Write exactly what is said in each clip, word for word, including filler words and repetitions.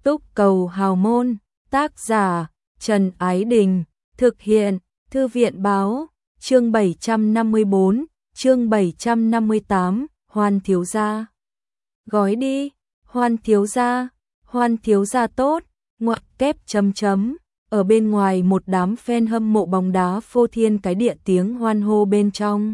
Túc Cầu Hào Môn, tác giả Trần Ái Đình, thực hiện Thư viện Báo, chương bảy trăm năm mươi tư, chương bảy trăm năm mươi tám, Hoan thiếu gia. Gói đi, Hoan thiếu gia, Hoan thiếu gia tốt, ngoặc kép chấm chấm. Ở bên ngoài một đám fan hâm mộ bóng đá phô thiên cái địa tiếng hoan hô bên trong.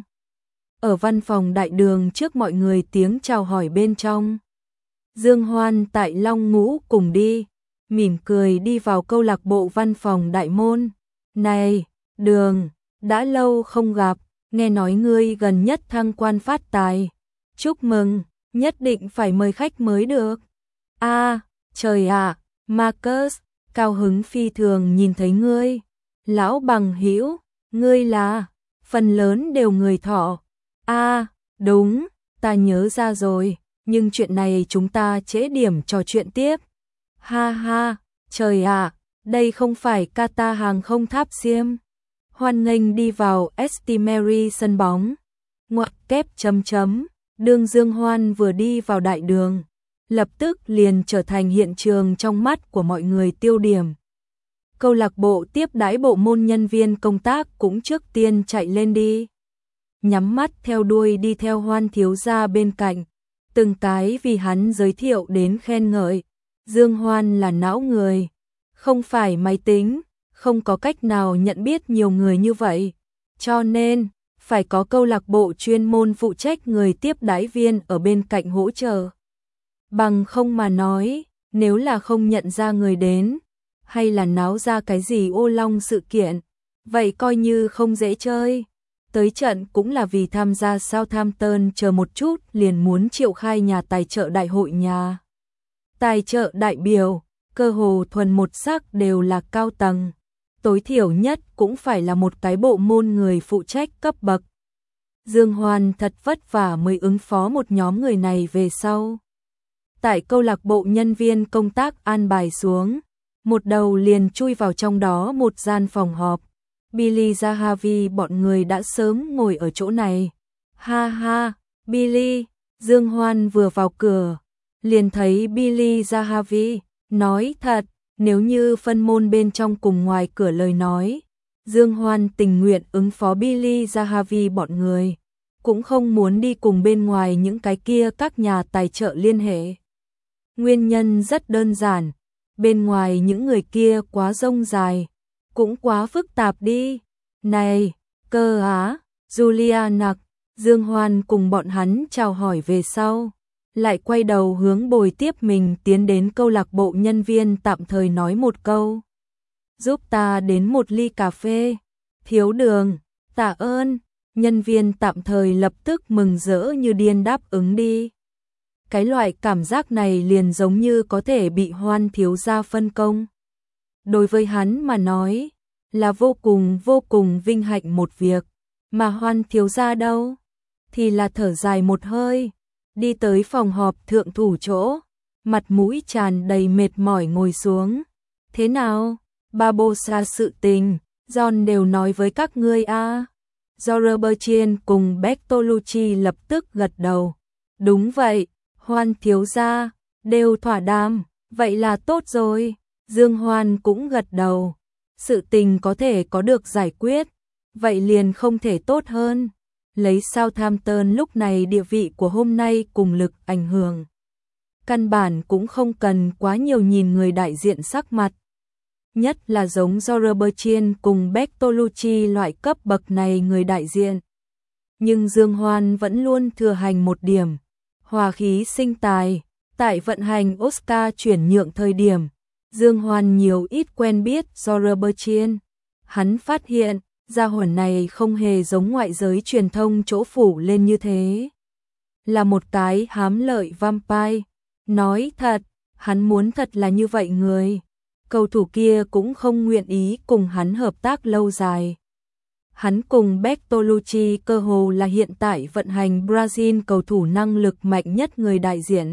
Ở văn phòng đại đường trước mọi người tiếng chào hỏi bên trong. Dương Hoan tại Long Ngũ cùng đi, mỉm cười đi vào câu lạc bộ văn phòng đại môn. Này, Đường, đã lâu không gặp, nghe nói ngươi gần nhất thăng quan phát tài. Chúc mừng, nhất định phải mời khách mới được. A, à, trời ạ, à, Marcus, cao hứng phi thường nhìn thấy ngươi. Lão bằng hữu, ngươi là, phần lớn đều người Thọ. A, à, đúng, ta nhớ ra rồi, nhưng chuyện này chúng ta trễ điểm trò chuyện tiếp. Ha ha, trời ạ, à, đây không phải Qatar hàng không Tháp Xiêm. Hoan nghênh đi vào St Mary sân bóng. Ngoặc kép chấm chấm, đương Dương Hoan vừa đi vào đại đường, lập tức liền trở thành hiện trường trong mắt của mọi người tiêu điểm. Câu lạc bộ tiếp đãi bộ môn nhân viên công tác cũng trước tiên chạy lên đi. Nhắm mắt theo đuôi đi theo Hoan thiếu gia bên cạnh, từng cái vì hắn giới thiệu đến khen ngợi. Dương Hoan là não người, không phải máy tính, không có cách nào nhận biết nhiều người như vậy, cho nên phải có câu lạc bộ chuyên môn phụ trách người tiếp đãi viên ở bên cạnh hỗ trợ. Bằng không mà nói, nếu là không nhận ra người đến, hay là náo ra cái gì ô long sự kiện, vậy coi như không dễ chơi. Tới trận cũng là vì tham gia Southampton chờ một chút liền muốn triệu khai nhà tài trợ đại hội nhà. Tài trợ đại biểu, cơ hồ thuần một sắc đều là cao tầng. Tối thiểu nhất cũng phải là một cái bộ môn người phụ trách cấp bậc. Dương Hoan thật vất vả mới ứng phó một nhóm người này về sau. Tại câu lạc bộ nhân viên công tác an bài xuống, một đầu liền chui vào trong đó một gian phòng họp. Billy Zahavi bọn người đã sớm ngồi ở chỗ này. Ha ha, Billy, Dương Hoan vừa vào cửa, liền thấy Billy Zahavi, nói thật, nếu như phân môn bên trong cùng ngoài cửa lời nói, Dương Hoan tình nguyện ứng phó Billy Zahavi bọn người, cũng không muốn đi cùng bên ngoài những cái kia các nhà tài trợ liên hệ. Nguyên nhân rất đơn giản, bên ngoài những người kia quá rông dài, cũng quá phức tạp đi. Này, cơ á, Juliana, Dương Hoan cùng bọn hắn chào hỏi về sau, lại quay đầu hướng bồi tiếp mình tiến đến câu lạc bộ nhân viên tạm thời nói một câu. Giúp ta đến một ly cà phê. Thiếu Đường, tạ ơn. Nhân viên tạm thời lập tức mừng rỡ như điên đáp ứng đi. Cái loại cảm giác này liền giống như có thể bị Hoan thiếu gia phân công. Đối với hắn mà nói, là vô cùng vô cùng vinh hạnh một việc, mà Hoan thiếu gia đâu, thì là thở dài một hơi, đi tới phòng họp thượng thủ chỗ, mặt mũi tràn đầy mệt mỏi ngồi xuống. Thế nào, Barbosa sự tình, John đều nói với các ngươi a. À? Robertson cùng Bertolucci lập tức gật đầu. Đúng vậy, Hoan thiếu gia, đều thỏa đàm, vậy là tốt rồi. Dương Hoan cũng gật đầu. Sự tình có thể có được giải quyết, vậy liền không thể tốt hơn. Lấy Southampton lúc này địa vị của hôm nay cùng lực ảnh hưởng, căn bản cũng không cần quá nhiều nhìn người đại diện sắc mặt. Nhất là giống Robertson cùng Bertolucci loại cấp bậc này người đại diện. Nhưng Dương Hoan vẫn luôn thừa hành một điểm, hòa khí sinh tài. Tại vận hành Oscar chuyển nhượng thời điểm, Dương Hoan nhiều ít quen biết Robertson. Hắn phát hiện, gia hỏa này không hề giống ngoại giới truyền thông chỗ phủ lên như thế. Là một cái hám lợi vampire. Nói thật, hắn muốn thật là như vậy người. Cầu thủ kia cũng không nguyện ý cùng hắn hợp tác lâu dài. Hắn cùng Bertolucci cơ hồ là hiện tại vận hành Brazil cầu thủ năng lực mạnh nhất người đại diện.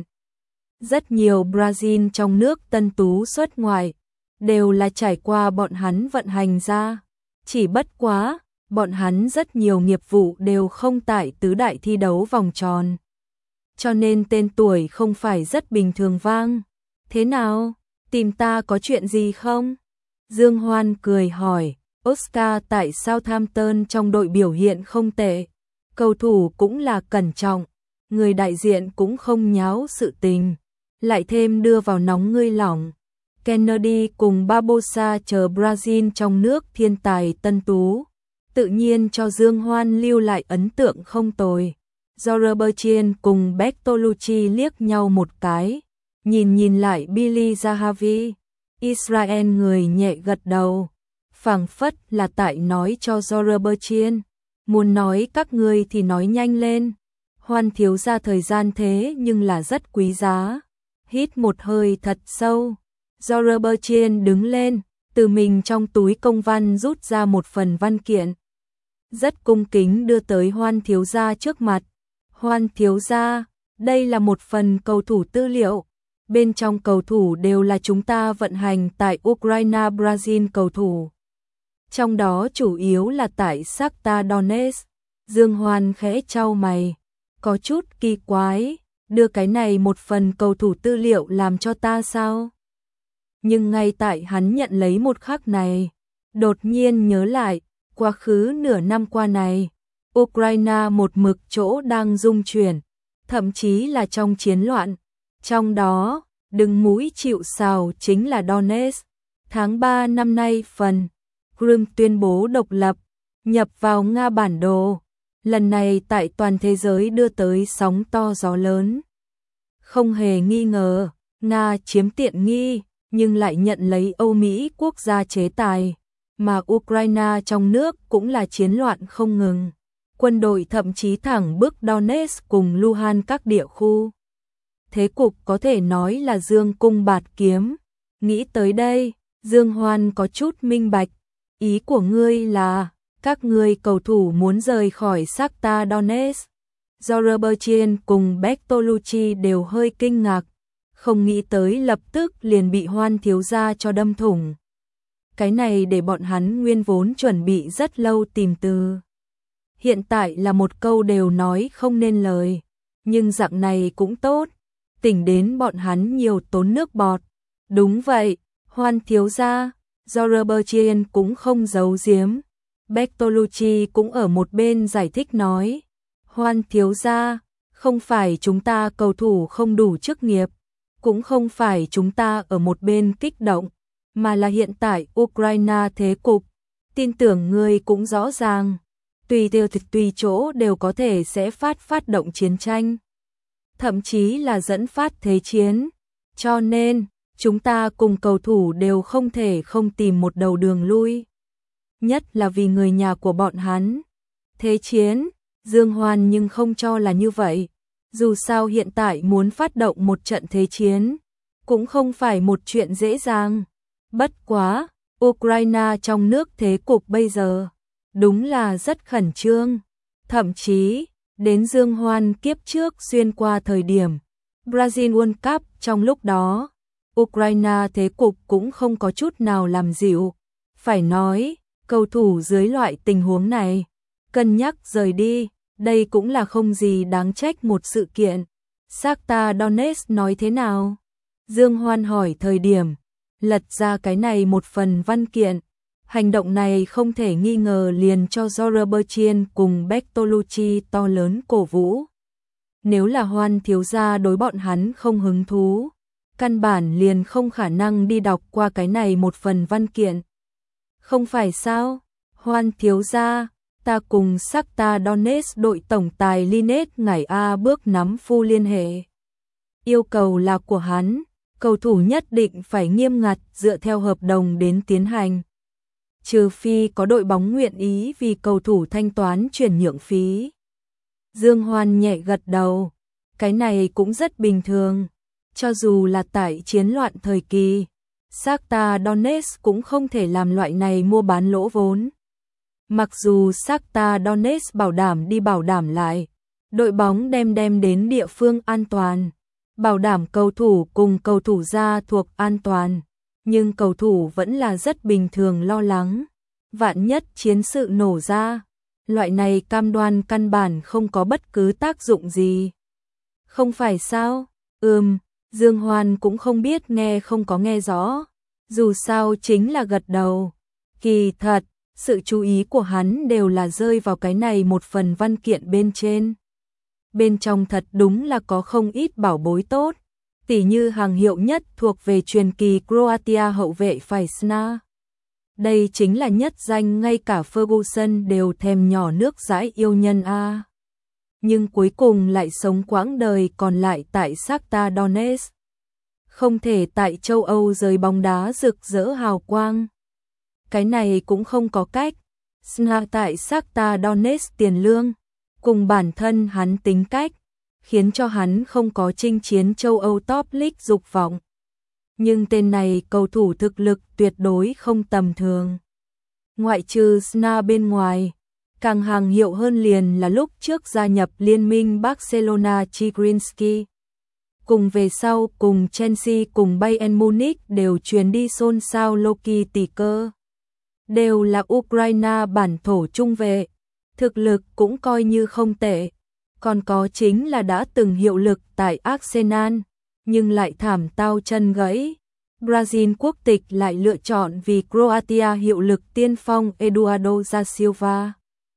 Rất nhiều Brazil trong nước tân tú xuất ngoại, đều là trải qua bọn hắn vận hành ra. Chỉ bất quá, bọn hắn rất nhiều nghiệp vụ đều không tại tứ đại thi đấu vòng tròn. Cho nên tên tuổi không phải rất bình thường vang. Thế nào? Tìm ta có chuyện gì không? Dương Hoan cười hỏi, Oscar tại Southampton trong đội biểu hiện không tệ, cầu thủ cũng là cẩn trọng, người đại diện cũng không nháo sự tình, lại thêm đưa vào nóng ngươi lỏng. Kennedy cùng Barbosa chờ Brazil trong nước thiên tài tân tú, tự nhiên cho Dương Hoan lưu lại ấn tượng không tồi. Robertson cùng Bertolucci liếc nhau một cái, nhìn nhìn lại Billy Zahavi, Israel người nhẹ gật đầu, phảng phất là tại nói cho Robertson, muốn nói các ngươi thì nói nhanh lên. Hoan thiếu ra thời gian thế nhưng là rất quý giá. Hít một hơi thật sâu, Robertson đứng lên, từ mình trong túi công văn rút ra một phần văn kiện, rất cung kính đưa tới Hoan thiếu gia trước mặt. Hoan thiếu gia, đây là một phần cầu thủ tư liệu, bên trong cầu thủ đều là chúng ta vận hành tại Ukraine Brazil cầu thủ, trong đó chủ yếu là tại Shakhtar Donetsk. Dương Hoan khẽ chau mày, có chút kỳ quái, đưa cái này một phần cầu thủ tư liệu làm cho ta sao? Nhưng ngay tại hắn nhận lấy một khắc này, đột nhiên nhớ lại, quá khứ nửa năm qua này, Ukraine một mực chỗ đang rung chuyển, thậm chí là trong chiến loạn. Trong đó, đứng mũi chịu sào chính là Donetsk. Tháng ba năm nay phần Crimea tuyên bố độc lập, nhập vào Nga bản đồ. Lần này tại toàn thế giới đưa tới sóng to gió lớn. Không hề nghi ngờ, Nga chiếm tiện nghi, nhưng lại nhận lấy Âu Mỹ quốc gia chế tài. Mà Ukraine trong nước cũng là chiến loạn không ngừng. Quân đội thậm chí thẳng bước Donetsk cùng Luhansk các địa khu. Thế cục có thể nói là dương cung bạt kiếm. Nghĩ tới đây, Dương Hoan có chút minh bạch. Ý của ngươi là, các ngươi cầu thủ muốn rời khỏi Shakhtar Donetsk. Robertson cùng Bertolucci đều hơi kinh ngạc, không nghĩ tới lập tức liền bị Hoan thiếu gia cho đâm thủng. Cái này để bọn hắn nguyên vốn chuẩn bị rất lâu tìm từ. Hiện tại là một câu đều nói không nên lời, nhưng dạng này cũng tốt, tỉnh đến bọn hắn nhiều tốn nước bọt. Đúng vậy, Hoan thiếu gia, Robertson cũng không giấu giếm. Bertolucci cũng ở một bên giải thích nói, Hoan thiếu gia, không phải chúng ta cầu thủ không đủ chức nghiệp, cũng không phải chúng ta ở một bên kích động, mà là hiện tại Ukraine thế cục, tin tưởng ngươi cũng rõ ràng, tùy tiêu thực tùy chỗ đều có thể sẽ phát phát động chiến tranh, thậm chí là dẫn phát thế chiến, cho nên chúng ta cùng cầu thủ đều không thể không tìm một đầu đường lui, nhất là vì người nhà của bọn hắn. Thế chiến, Dương Hoan nhưng không cho là như vậy, dù sao hiện tại muốn phát động một trận thế chiến, cũng không phải một chuyện dễ dàng. Bất quá, Ukraine trong nước thế cục bây giờ, đúng là rất khẩn trương, thậm chí, đến Dương Hoan kiếp trước xuyên qua thời điểm, Brazil World Cup trong lúc đó, Ukraine thế cục cũng không có chút nào làm dịu, phải nói, cầu thủ dưới loại tình huống này, cân nhắc rời đi, đây cũng là không gì đáng trách một sự kiện. Shakhtar Donetsk nói thế nào? Dương Hoan hỏi thời điểm, lật ra cái này một phần văn kiện, hành động này không thể nghi ngờ liền cho Robertson cùng Bertolucci to lớn cổ vũ. Nếu là Hoan thiếu gia đối bọn hắn không hứng thú, căn bản liền không khả năng đi đọc qua cái này một phần văn kiện. Không phải sao? Hoan thiếu gia, ta cùng Shakhtar Donetsk đội tổng tài Linet ngày A bước nắm phu liên hệ. Yêu cầu là của hắn, cầu thủ nhất định phải nghiêm ngặt dựa theo hợp đồng đến tiến hành. Trừ phi có đội bóng nguyện ý vì cầu thủ thanh toán chuyển nhượng phí. Dương Hoan nhẹ gật đầu, cái này cũng rất bình thường, cho dù là tại chiến loạn thời kỳ, Shakhtar Donetsk cũng không thể làm loại này mua bán lỗ vốn. Mặc dù Shakhtar Donetsk bảo đảm đi bảo đảm lại, đội bóng đem đem đến địa phương an toàn, bảo đảm cầu thủ cùng cầu thủ ra thuộc an toàn, nhưng cầu thủ vẫn là rất bình thường lo lắng. Vạn nhất chiến sự nổ ra, loại này cam đoan căn bản không có bất cứ tác dụng gì. Không phải sao? Ừm, Dương Hoan cũng không biết nghe không có nghe rõ, dù sao chính là gật đầu. Kỳ thật, sự chú ý của hắn đều là rơi vào cái này một phần văn kiện bên trên. Bên trong thật đúng là có không ít bảo bối tốt, tỉ như hàng hiệu nhất thuộc về truyền kỳ Croatia hậu vệ phải Sna. Đây chính là nhất danh ngay cả Ferguson đều thèm nhỏ nước dãi yêu nhân a. Nhưng cuối cùng lại sống quãng đời còn lại tại Shakhtar Donetsk. Không thể tại châu Âu rời bóng đá rực rỡ hào quang. Cái này cũng không có cách. Sna tại Shakhtar Donetsk tiền lương, cùng bản thân hắn tính cách, khiến cho hắn không có chinh chiến châu Âu top league dục vọng. Nhưng tên này cầu thủ thực lực tuyệt đối không tầm thường. Ngoại trừ Sna bên ngoài, càng hàng hiệu hơn liền là lúc trước gia nhập liên minh Barcelona Chigrinsky. Cùng về sau cùng Chelsea cùng Bayern Munich đều truyền đi xôn xao Loki tỷ cơ. Đều là Ukraine bản thổ trung vệ, thực lực cũng coi như không tệ. Còn có chính là đã từng hiệu lực tại Arsenal, nhưng lại thảm tao chân gãy. Brazil quốc tịch lại lựa chọn vì Croatia hiệu lực tiên phong Eduardo da Silva.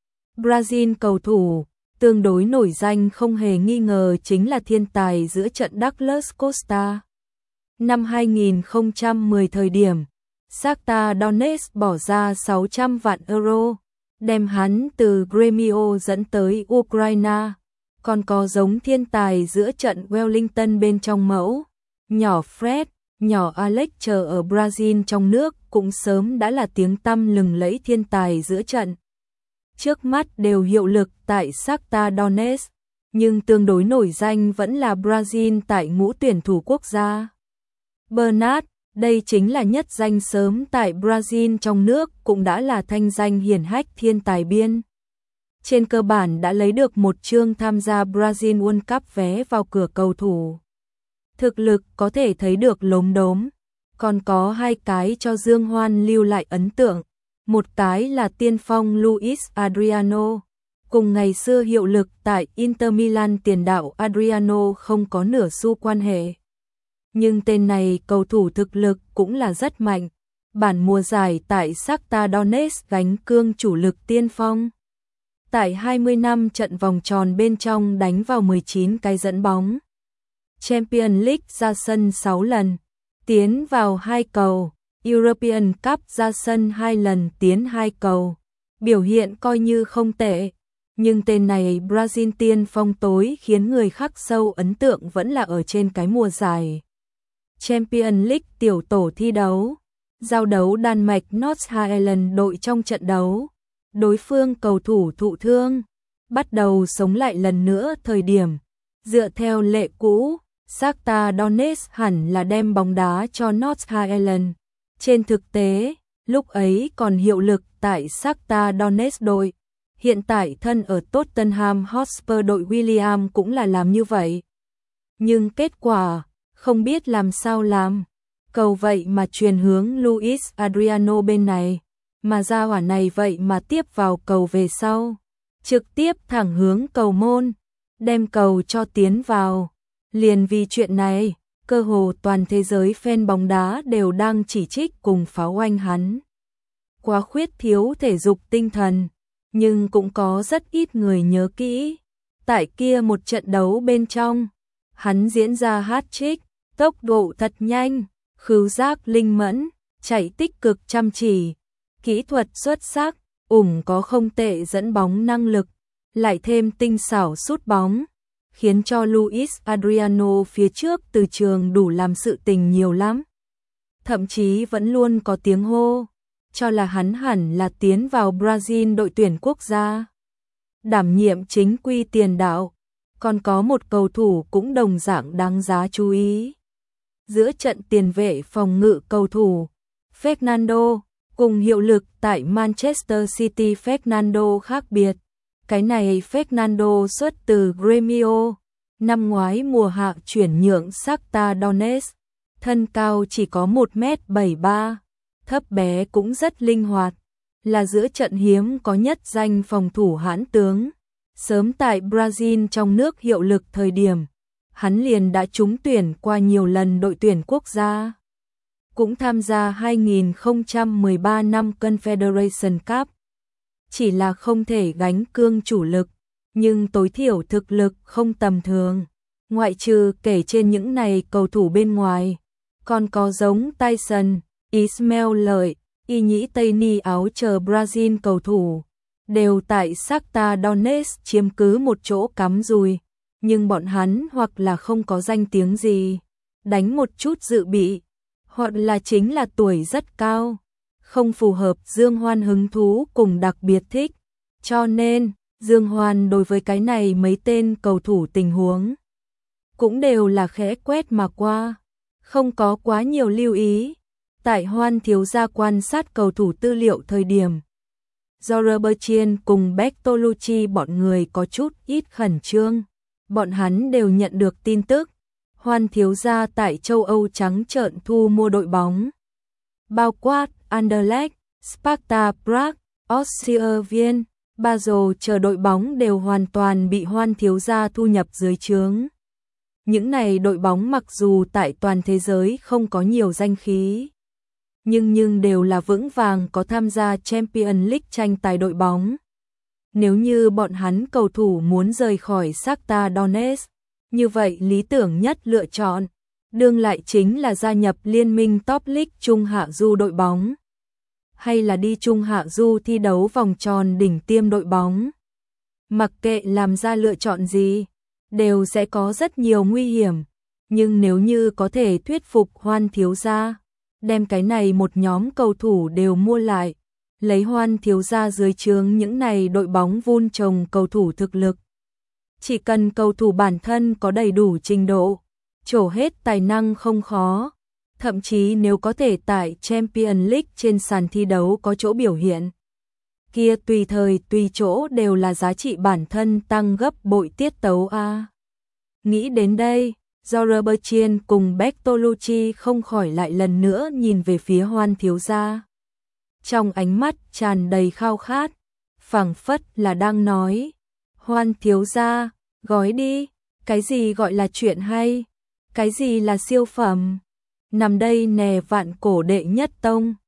Brazil cầu thủ tương đối nổi danh không hề nghi ngờ chính là thiên tài giữa trận Douglas Costa. Năm hai nghìn không trăm mười thời điểm, Shakhtar Donetsk bỏ ra sáu trăm vạn euro, đem hắn từ Grêmio dẫn tới Ukraine. Còn có giống thiên tài giữa trận Wellington bên trong mẫu, nhỏ Fred, nhỏ Alex chờ ở Brazil trong nước cũng sớm đã là tiếng tăm lừng lẫy thiên tài giữa trận. Trước mắt đều hiệu lực tại Shakhtar Donetsk, nhưng tương đối nổi danh vẫn là Brazil tại ngũ tuyển thủ quốc gia. Bernat, đây chính là nhất danh sớm tại Brazil trong nước cũng đã là thanh danh hiển hách thiên tài biên. Trên cơ bản đã lấy được một chương tham gia Brazil World Cup vé vào cửa cầu thủ. Thực lực có thể thấy được lốm đốm, còn có hai cái cho Dương Hoan lưu lại ấn tượng. Một cái là tiên phong Luis Adriano, cùng ngày xưa hiệu lực tại Inter Milan tiền đạo Adriano không có nửa xu quan hệ. Nhưng tên này cầu thủ thực lực cũng là rất mạnh, bản mùa giải tại Shakhtar Donetsk gánh cương chủ lực tiên phong. Tại hai mươi năm trận vòng tròn bên trong đánh vào mười chín cái dẫn bóng. Champions League ra sân sáu lần, tiến vào hai cầu. European Cup ra sân hai lần tiến hai cầu. Biểu hiện coi như không tệ. Nhưng tên này Brazil tiên phong tối khiến người khắc sâu ấn tượng vẫn là ở trên cái mùa giải Champions League tiểu tổ thi đấu. Giao đấu Đan Mạch North Ireland đội trong trận đấu. Đối phương cầu thủ thụ thương, bắt đầu sống lại lần nữa thời điểm. Dựa theo lệ cũ, Shakhtar Donetsk hẳn là đem bóng đá cho North Ireland. Trên thực tế, lúc ấy còn hiệu lực tại Shakhtar Donetsk đội. Hiện tại thân ở Tottenham Hotspur đội William cũng là làm như vậy. Nhưng kết quả, không biết làm sao làm. Cầu vậy mà truyền hướng Luis Adriano bên này. Mà ra hỏa này vậy mà tiếp vào cầu về sau. Trực tiếp thẳng hướng cầu môn. Đem cầu cho tiến vào. Liền vì chuyện này, cơ hồ toàn thế giới fan bóng đá đều đang chỉ trích cùng pháo oanh hắn. Quá khuyết thiếu thể dục tinh thần. Nhưng cũng có rất ít người nhớ kỹ. Tại kia một trận đấu bên trong, hắn diễn ra hat-trick, tốc độ thật nhanh, khứu giác linh mẫn, chạy tích cực chăm chỉ, kỹ thuật xuất sắc, ủng có không tệ dẫn bóng năng lực, lại thêm tinh xảo sút bóng, khiến cho Luis Adriano phía trước từ trường đủ làm sự tình nhiều lắm. Thậm chí vẫn luôn có tiếng hô, cho là hắn hẳn là tiến vào Brazil đội tuyển quốc gia. Đảm nhiệm chính quy tiền đạo, còn có một cầu thủ cũng đồng dạng đáng giá chú ý. Giữa trận tiền vệ phòng ngự cầu thủ, Fernando, cùng hiệu lực tại Manchester City Fernando khác biệt. Cái này Fernando xuất từ Grêmio, năm ngoái mùa hạ chuyển nhượng Shakhtar Donetsk, thân cao chỉ có một mét bảy mươi ba, thấp bé cũng rất linh hoạt, là giữa trận hiếm có nhất danh phòng thủ hãn tướng. Sớm tại Brazil trong nước hiệu lực thời điểm, hắn liền đã trúng tuyển qua nhiều lần đội tuyển quốc gia. Cũng tham gia hai nghìn không trăm mười ba năm Confederation Cup. Chỉ là không thể gánh cương chủ lực, nhưng tối thiểu thực lực không tầm thường. Ngoại trừ kể trên những này cầu thủ bên ngoài, còn có giống Tyson, Ismail Lợi, Y Nhĩ Tây Ni áo chờ Brazil cầu thủ, đều tại Shakhtar Donetsk chiếm cứ một chỗ cắm rùi, nhưng bọn hắn hoặc là không có danh tiếng gì, đánh một chút dự bị, hoặc là chính là tuổi rất cao, không phù hợp Dương Hoan hứng thú cùng đặc biệt thích. Cho nên, Dương Hoan đối với cái này mấy tên cầu thủ tình huống cũng đều là khẽ quét mà qua, không có quá nhiều lưu ý. Tại Hoan thiếu gia quan sát cầu thủ tư liệu thời điểm, do Robertson cùng Bertolucci bọn người có chút ít khẩn trương, bọn hắn đều nhận được tin tức, Hoan thiếu gia tại châu Âu trắng trợn thu mua đội bóng, bao quát Anderlecht, Sparta Prague, Austria Viên, Basel chờ đội bóng đều hoàn toàn bị Hoan thiếu gia thu nhập dưới trướng. Những này đội bóng mặc dù tại toàn thế giới không có nhiều danh khí, nhưng nhưng đều là vững vàng có tham gia Champions League tranh tài đội bóng. Nếu như bọn hắn cầu thủ muốn rời khỏi Shakhtar Donetsk, như vậy lý tưởng nhất lựa chọn, đương lại chính là gia nhập liên minh Top League Trung Hạ Du đội bóng, hay là đi Trung Hạ Du thi đấu vòng tròn đỉnh tiêm đội bóng. Mặc kệ làm ra lựa chọn gì, đều sẽ có rất nhiều nguy hiểm, nhưng nếu như có thể thuyết phục Hoan thiếu gia, đem cái này một nhóm cầu thủ đều mua lại, lấy Hoan thiếu gia dưới trướng những này đội bóng vun trồng cầu thủ thực lực. Chỉ cần cầu thủ bản thân có đầy đủ trình độ, trổ hết tài năng không khó, thậm chí nếu có thể tại Champions League trên sàn thi đấu có chỗ biểu hiện, kia tùy thời tùy chỗ đều là giá trị bản thân tăng gấp bội tiết tấu a. Nghĩ đến đây, do Robertson cùng Bertolucci không khỏi lại lần nữa nhìn về phía Hoan thiếu gia. Trong ánh mắt tràn đầy khao khát, phảng phất là đang nói, Hoan thiếu gia, gói đi, cái gì gọi là chuyện hay, cái gì là siêu phẩm, nằm đây nè vạn cổ đệ nhất tông.